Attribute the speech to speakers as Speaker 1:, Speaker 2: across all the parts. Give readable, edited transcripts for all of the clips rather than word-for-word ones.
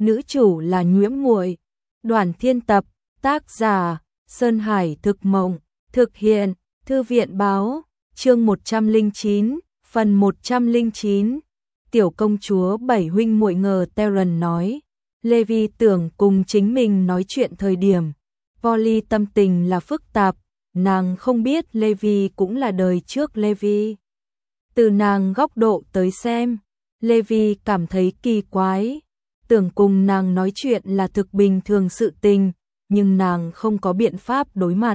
Speaker 1: nữ chủ là Nhiễm Muội. Đoàn Thiên tập, tác giả Sơn Hải Thực Mộng, thực hiện Thư viện báo, chương 109, phần 109. Tiểu công chúa bảy huynh muội ngờ Terran nói. Levi tưởng cùng chính mình nói chuyện thời điểm, Polly tâm tình là phức tạp, nàng không biết Levi cũng là đời trước Levi. Từ nàng góc độ tới xem, Levi cảm thấy kỳ quái, tưởng cùng nàng nói chuyện là thực bình thường sự tình, nhưng nàng không có biện pháp đối mặt.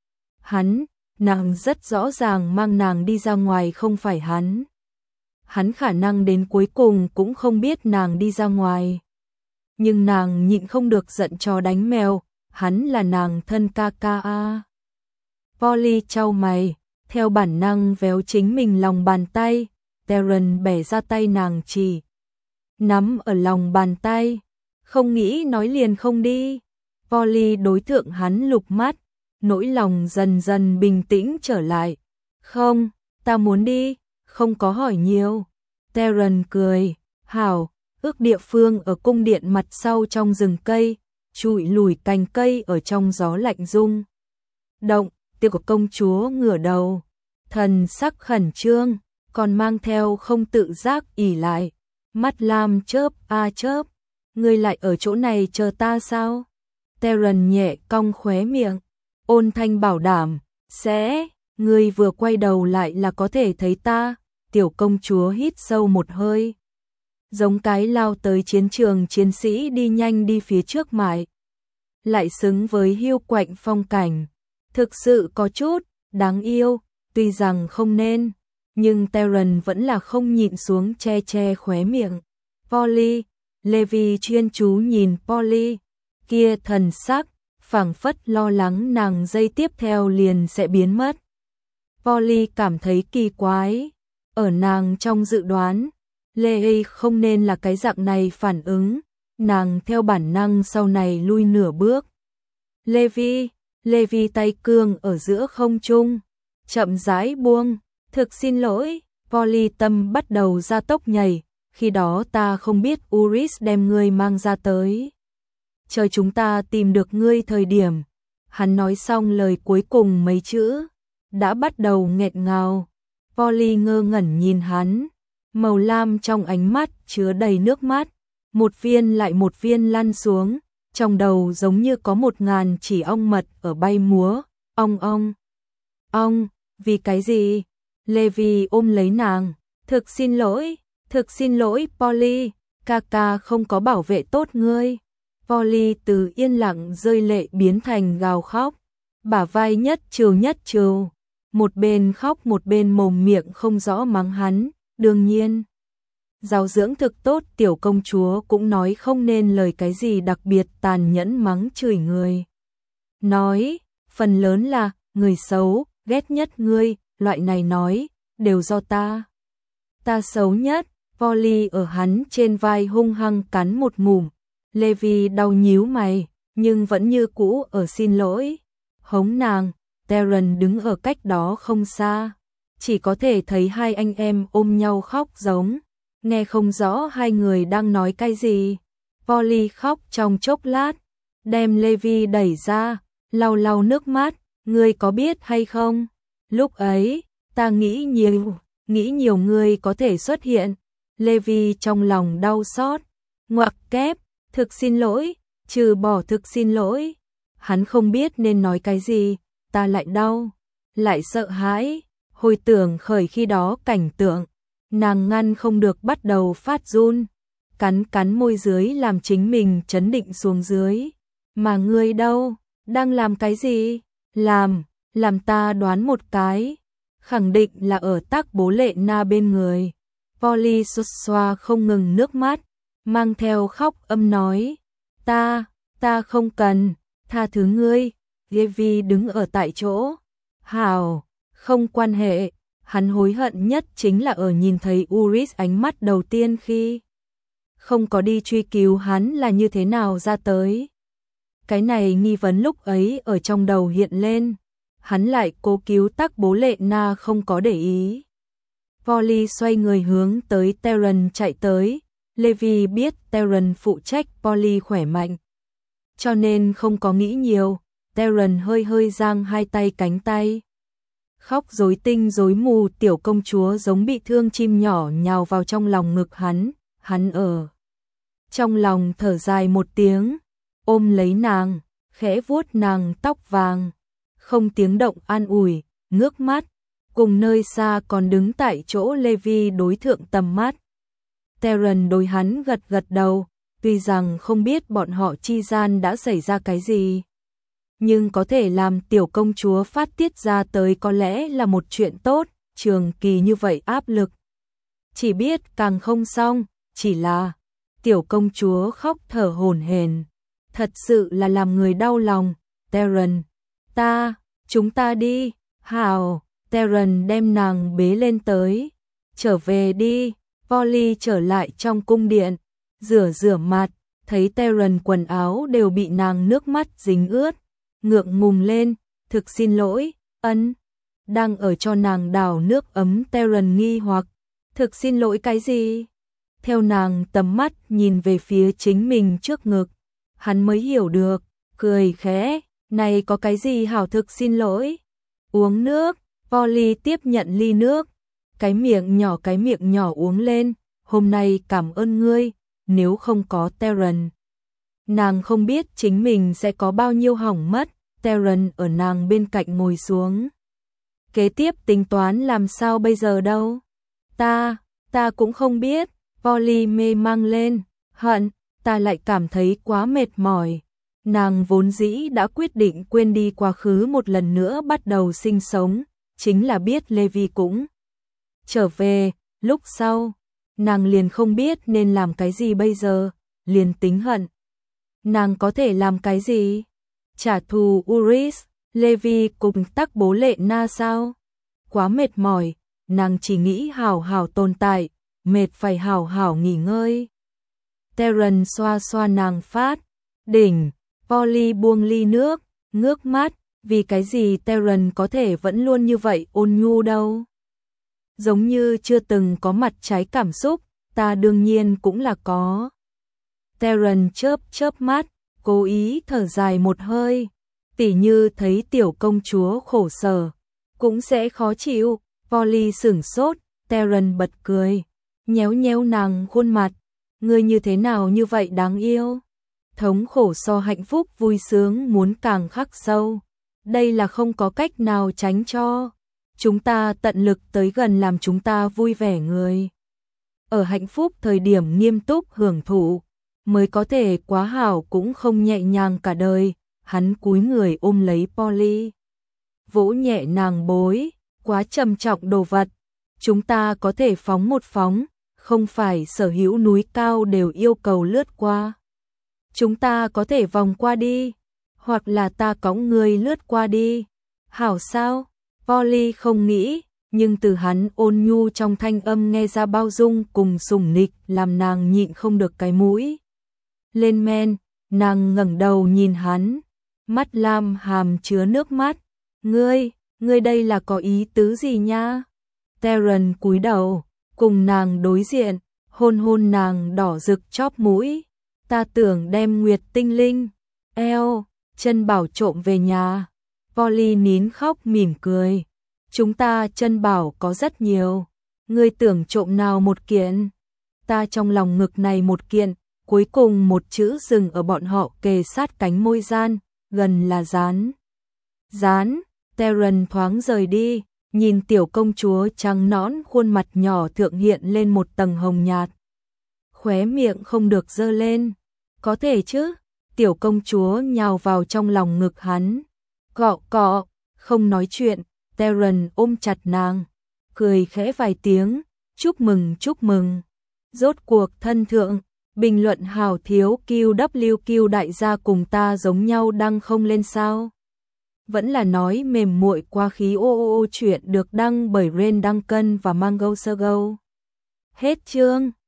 Speaker 1: Nàng rất rõ ràng mang nàng đi ra ngoài không phải hắn. Hắn khả năng đến cuối cùng cũng không biết nàng đi ra ngoài. Nhưng nàng nhịn không được giận chó đánh mèo, hắn là nàng thân ca ca a. Polly chau mày, theo bản năng véo chính mình lòng bàn tay, Terran bẻ ra tay nàng chỉ. Nắm ở lòng bàn tay, không nghĩ nói liền không đi. Polly đối thượng hắn lục mắt, nỗi lòng dần dần bình tĩnh trở lại. Không, ta muốn đi, không có hỏi nhiều. Terran cười, hảo, ước địa phương ở cung điện mặt sau trong rừng cây, trụi lùi cành cây ở trong gió lạnh rung. Động, Tiểu công chúa ngửa đầu, thần sắc khẩn trương, còn mang theo không tự giác ỉ lại. Mắt lam chớp a chớp, ngươi lại ở chỗ này chờ ta sao? Terran nhẹ cong khóe miệng, ôn thanh bảo đảm, sẽ, ngươi vừa quay đầu lại là có thể thấy ta. Tiểu công chúa hít sâu một hơi, giống cái lao tới chiến trường chiến sĩ đi nhanh đi phía trước mãi. Lại xứng với hiu quạnh phong cảnh, thực sự có chút đáng yêu, tuy rằng không nên, nhưng Terran vẫn là không nhịn xuống che khóe miệng. Polly, Levi chuyên chú nhìn Polly, kia thần sắc, phảng phất lo lắng nàng giây tiếp theo liền sẽ biến mất. Polly cảm thấy kỳ quái, ở nàng trong dự đoán, Levi không nên là cái dạng này phản ứng, nàng theo bản năng sau này lui nửa bước. Levi tay cương ở giữa không trung, chậm rãi buông, thực xin lỗi, Polly tâm bắt đầu gia tốc nhảy, khi đó ta không biết Uris đem ngươi mang ra tới. Chờ chúng ta tìm được ngươi thời điểm, hắn nói xong lời cuối cùng mấy chữ, đã bắt đầu nghẹn ngào. Polly ngơ ngẩn nhìn hắn, màu lam trong ánh mắt chứa đầy nước mắt, một viên lại một viên lăn xuống, trong đầu giống như có 1000 chỉ ong mật ở bay múa, ong, vì cái gì? Levi ôm lấy nàng, thực xin lỗi Polly, ca không có bảo vệ tốt ngươi. Polly từ yên lặng rơi lệ biến thành gào khóc, bả vai nhất trừ, một bên khóc một bên mồm miệng không rõ mắng hắn, đương nhiên. Giáo dưỡng thực tốt tiểu công chúa cũng nói không nên lời cái gì đặc biệt tàn nhẫn mắng chửi người. Nói, phần lớn là, người xấu, ghét nhất ngươi, loại này nói, đều do ta. Ta xấu nhất, Polly ở hắn trên vai hung hăng cắn một ngụm. Levi đau nhíu mày, nhưng vẫn như cũ ở xin lỗi. Hống nàng, Terran đứng ở cách đó không xa. Chỉ có thể thấy hai anh em ôm nhau khóc giống. Nghe không rõ hai người đang nói cái gì. Polly khóc trong chốc lát, đem Levi đẩy ra, lau nước mắt. Ngươi có biết hay không? Lúc ấy, ta nghĩ nhiều người có thể xuất hiện. Levi trong lòng đau xót, ngoặc kép, thực xin lỗi, trừ bỏ thực xin lỗi. Hắn không biết nên nói cái gì, ta lại đau, lại sợ hãi, hồi tưởng khởi khi đó cảnh tượng, nàng ngăn không được bắt đầu phát run, cắn môi dưới làm chính mình trấn định xuống dưới. Mà ngươi đâu, đang làm cái gì? Làm ta đoán một cái, khẳng định là ở tác bố lệ na bên người. Polly xoa không ngừng nước mắt, mang theo khóc âm nói, ta không cần, tha thứ ngươi. Levi đứng ở tại chỗ, hảo, không quan hệ, hắn hối hận nhất chính là ở nhìn thấy Uris ánh mắt đầu tiên khi không có đi truy cứu hắn là như thế nào ra tới. Cái này nghi vấn lúc ấy ở trong đầu hiện lên, hắn lại cố cứu tác bố lệ na không có để ý. Polly xoay người hướng tới Terran chạy tới, Levi biết Terence phụ trách Polly khỏe mạnh, cho nên không có nghĩ nhiều. Terence hơi hơi giang hai tay cánh tay. Khóc rối tinh rối mù, tiểu công chúa giống bị thương chim nhỏ nhào vào trong lòng ngực hắn ở trong lòng thở dài một tiếng, ôm lấy nàng, khẽ vuốt nàng tóc vàng, không tiếng động an ủi, ngước mắt, cùng nơi xa còn đứng tại chỗ Levi đối thượng tầm mắt. Terence đối hắn gật gật đầu, tuy rằng không biết bọn họ chi gian đã xảy ra cái gì, nhưng có thể làm tiểu công chúa phát tiết ra tới có lẽ là một chuyện tốt, trường kỳ như vậy áp lực. Chỉ biết càng không xong, chỉ là tiểu công chúa khóc thở hổn hển, thật sự là làm người đau lòng. Terence, chúng ta đi, hào. Terence đem nàng bế lên tới, trở về đi. Polly trở lại trong cung điện, rửa mặt, thấy Terence quần áo đều bị nàng nước mắt dính ướt, ngượng ngùng lên, thực xin lỗi, đang ở cho nàng đảo nước ấm. Terence nghi hoặc, thực xin lỗi cái gì? Theo nàng tầm mắt nhìn về phía chính mình trước ngực, hắn mới hiểu được, cười khẽ, này có cái gì hảo thực xin lỗi? Uống nước. Polly tiếp nhận ly nước, cái miệng nhỏ uống lên, hôm nay cảm ơn ngươi, nếu không có Terence, nàng không biết chính mình sẽ có bao nhiêu hỏng mất. Terence ở nàng bên cạnh ngồi xuống. Kế tiếp tính toán làm sao bây giờ đâu? Ta cũng không biết. Polly mê mang lên, ta lại cảm thấy quá mệt mỏi. Nàng vốn dĩ đã quyết định quên đi quá khứ, một lần nữa bắt đầu sinh sống, chính là biết Levi cũng trở về, lúc sau, nàng liền không biết nên làm cái gì bây giờ, liền tính hận. Nàng có thể làm cái gì? Trả thù Uris, Levi cùng Tắc Bố Lệ Na sao? Quá mệt mỏi, nàng chỉ nghĩ hảo hảo tồn tại, mệt phải hảo hảo nghỉ ngơi. Terence xoa xoa nàng phát, đỉnh. Polly buông ly nước, ngước mắt, vì cái gì Terence có thể vẫn luôn như vậy ôn nhu đâu? Giống như chưa từng có mặt trái cảm xúc, ta đương nhiên cũng là có. Terence chớp mắt, cố ý thở dài một hơi, tỉ như thấy tiểu công chúa khổ sở, cũng sẽ khó chịu. Polly sửng sốt, Terence bật cười, nhéo nàng khuôn mặt, ngươi như thế nào như vậy đáng yêu? Thống khổ so hạnh phúc vui sướng muốn càng khắc sâu, đây là không có cách nào tránh cho. Chúng ta tận lực tới gần làm chúng ta vui vẻ người. Ở hạnh phúc thời điểm nghiêm túc hưởng thụ, mới có thể quá hảo cũng không nhẹ nhàng cả đời. Hắn cúi người ôm lấy Polly, vỗ nhẹ nàng bối, quá trầm trọng đồ vật. Chúng ta có thể phóng một phóng, không phải sở hữu núi cao đều yêu cầu lướt qua. Chúng ta có thể vòng qua đi, hoặc là ta cõng ngươi lướt qua đi. Hảo sao? Polly không nghĩ, nhưng từ hắn ôn nhu trong thanh âm nghe ra bao dung cùng sủng nịch, làm nàng nhịn không được cái mũi lên men. Nàng ngẩng đầu nhìn hắn, mắt lam hàm chứa nước mắt. Ngươi đây là có ý tứ gì nha? Terence cúi đầu, cùng nàng đối diện, hôn nàng đỏ rực chóp mũi. Ta tưởng đem Nguyệt Tinh Linh, chân bảo trộm về nhà. Polly nín khóc mỉm cười. Chúng ta chân bảo có rất nhiều. Ngươi tưởng trộm nào một kiện? Ta trong lòng ngực này một kiện. Cuối cùng một chữ dừng ở bọn họ kề sát cánh môi gian, gần là dán. Terence thoáng rời đi, nhìn tiểu công chúa trắng nõn khuôn mặt nhỏ thượng hiện lên một tầng hồng nhạt. Khóe miệng không được dơ lên. Có thể chứ? Tiểu công chúa nhào vào trong lòng ngực hắn. Cọ, không nói chuyện. Terence ôm chặt nàng, cười khẽ vài tiếng, chúc mừng. Rốt cuộc thân thượng, bình luận hào thiếu QWQ đại gia cùng ta giống nhau đăng không lên sao? Vẫn là nói mềm muội quá khí chuyện được đăng bởi Ren Duncan và Mango Sergo. Hết chương.